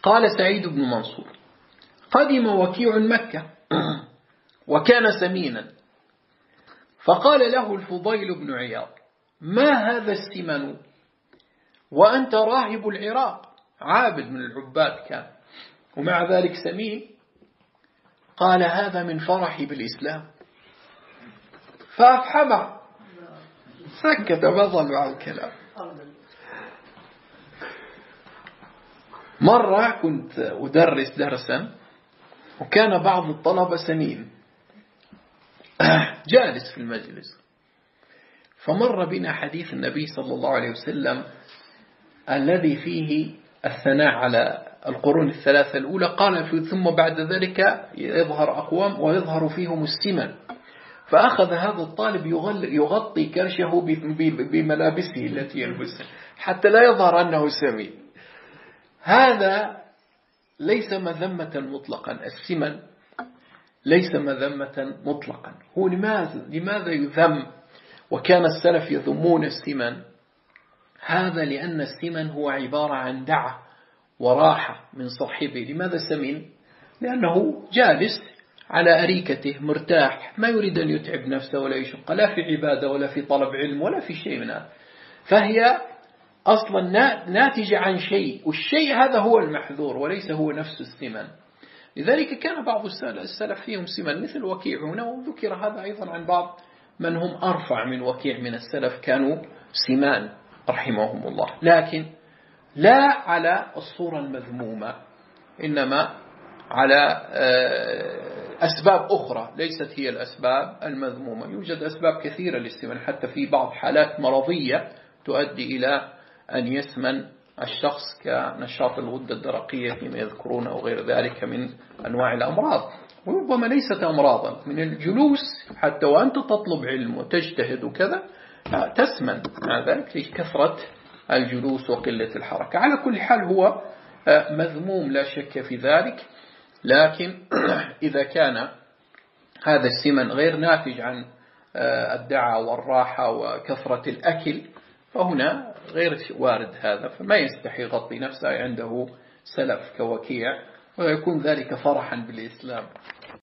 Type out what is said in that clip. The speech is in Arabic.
قال سعيد بن منصور: قدم وكيع مكة وكان سمينا، فقال له الفضيل بن عياض: ما هذا السمن وأنت راهب العراق، عابد من العباد كان، ومع ذلك سمين؟ قال: هذا من فرحي بالإسلام. فأفحمه، سكت بطل عن الكلام. مرة كنت أدرس درسا، وكان بعض الطلبة سمين جالس في المجلس، فمر بنا حديث النبي صلى الله عليه وسلم الذي فيه الثناء على القرون الثلاثة الأولى. قال: ثم بعد ذلك يظهر أقوام ويظهر فيهم السمن. فأخذ هذا الطالب يغطي كرشه بملابسه التي يلبسها حتى لا يظهر أنه سمين. هذا ليس مذمة مطلقا، السمن ليس مذمة مطلقا. هو لماذا يذم وكان السلف يذمون السمن؟ هذا لأن السمن هو عبارة عن دعة وراحة من صاحبه. لماذا سمين؟ لأنه جالس على أريكته مرتاح، ما يريد أن يتعب نفسه ولا يشق، لا في عبادة ولا في طلب علم ولا في شيء من هذا، فهي أصلا ناتجة عن شيء، والشيء هذا هو المحذور وليس هو نفس السمن. لذلك كان بعض السلف فيهم سمن مثل وكيع هنا، وذكر هذا أيضا عن بعض من هم أرفع من وكيع من السلف كانوا سمان رحمهم الله، لكن لا على الصورة المذمومة، إنما على أسباب أخرى ليست هي الأسباب المذمومة. يوجد أسباب كثيرة للسمن، حتى في بعض حالات مرضية تؤدي إلى أن يسمن الشخص كنشاط الغدة الدرقية فيما يذكرون أو غير ذلك من أنواع الأمراض، وربما ليست أمراضا، من الجلوس حتى وأنت تطلب علم وتجتهد وكذا تسمن، مع ذلك لكثرة الجلوس وقلة الحركة. على كل حال هو مذموم لا شك في ذلك، لكن إذا كان هذا السمن غير ناتج عن الدعاء والراحة وكثرة الأكل فهنا غير وارد هذا، فما يستحي يغطي نفسه عنده سلف كوكيع، ويكون ذلك فرحا بالإسلام.